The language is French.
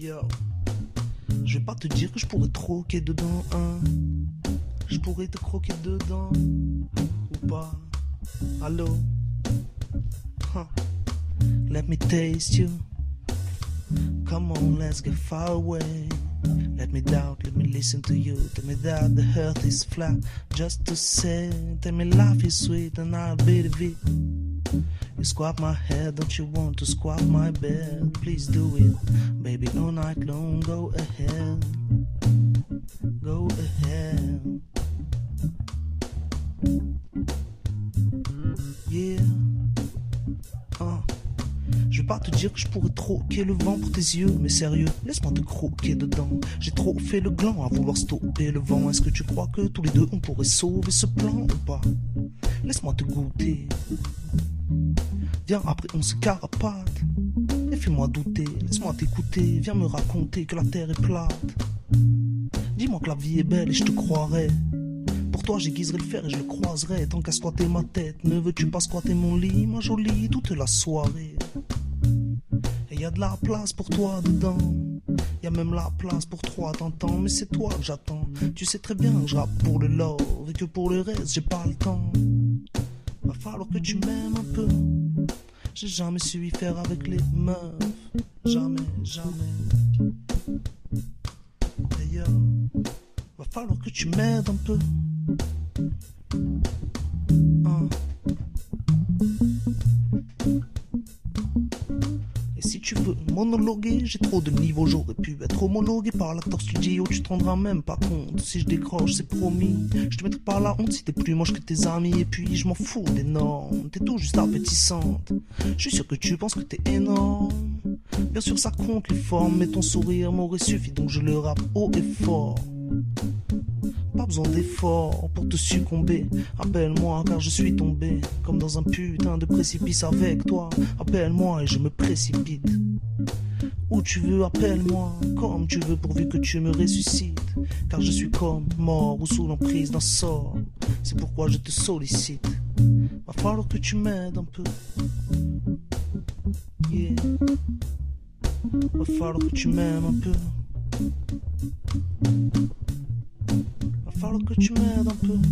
Yo, je vais pas te dire que je pourrais te croquer dedans, hein. Je pourrais te croquer dedans, ou pas. Allô, huh. Let me taste you. Come on, let's get far away. Let me doubt, let me listen to you. Tell me that the earth is flat, just to say. Tell me life is sweet and I'll believe it. You squat my head, don't you want to squat my bed? Please do it, baby, all night long. Go ahead, go ahead. Yeah, Je vais pas te dire que je pourrais troquer le vent pour tes yeux, mais sérieux, laisse-moi te croquer dedans. J'ai trop fait le gland à vouloir stopper le vent. Est-ce que tu crois que tous les deux on pourrait sauver ce plan ou pas? Laisse-moi te goûter. Viens, après on se carapate. Et fais-moi douter, laisse-moi t'écouter. Viens me raconter que la terre est plate. Dis-moi que la vie est belle et je te croirai. Pour toi j'aiguiserai le fer et je le croiserai. Tant qu'à squatter ma tête, ne veux-tu pas squatter mon lit, ma jolie, toute la soirée? Et y a de la place pour toi dedans. Y a même la place pour trois, t'entends? Mais c'est toi que j'attends. Tu sais très bien que je rappe pour le love et que pour le reste j'ai pas le temps. Va falloir que tu m'aimes un peu. J'ai jamais su y faire avec les meufs. Jamais, jamais. D'ailleurs, va falloir que tu m'aides un peu. Et si tu veux monologuer, j'ai trop de niveaux. J'aurais pu être homologué par l'acteur studio. Tu te rendras même pas compte. Si je décroche, c'est promis. Je te mettrai pas la honte si t'es plus moche que tes amis. Et puis je m'en fous des normes. T'es tout juste appétissante. Je suis sûr que tu penses que t'es énorme. Bien sûr ça compte les formes, mais ton sourire m'aurait suffi. Donc je le rappe haut et fort. Pas besoin d'effort pour te succomber. Appelle-moi car je suis tombé comme dans un putain de précipice avec toi. Appelle-moi et je me précipite. Où tu veux, appelle-moi comme tu veux pourvu que tu me ressuscites. Car je suis comme mort ou sous l'emprise d'un sort. C'est pourquoi je te sollicite. Va falloir que tu m'aides un peu. Yeah. Va falloir que tu m'aimes un peu. Va falloir que tu m'aides un peu.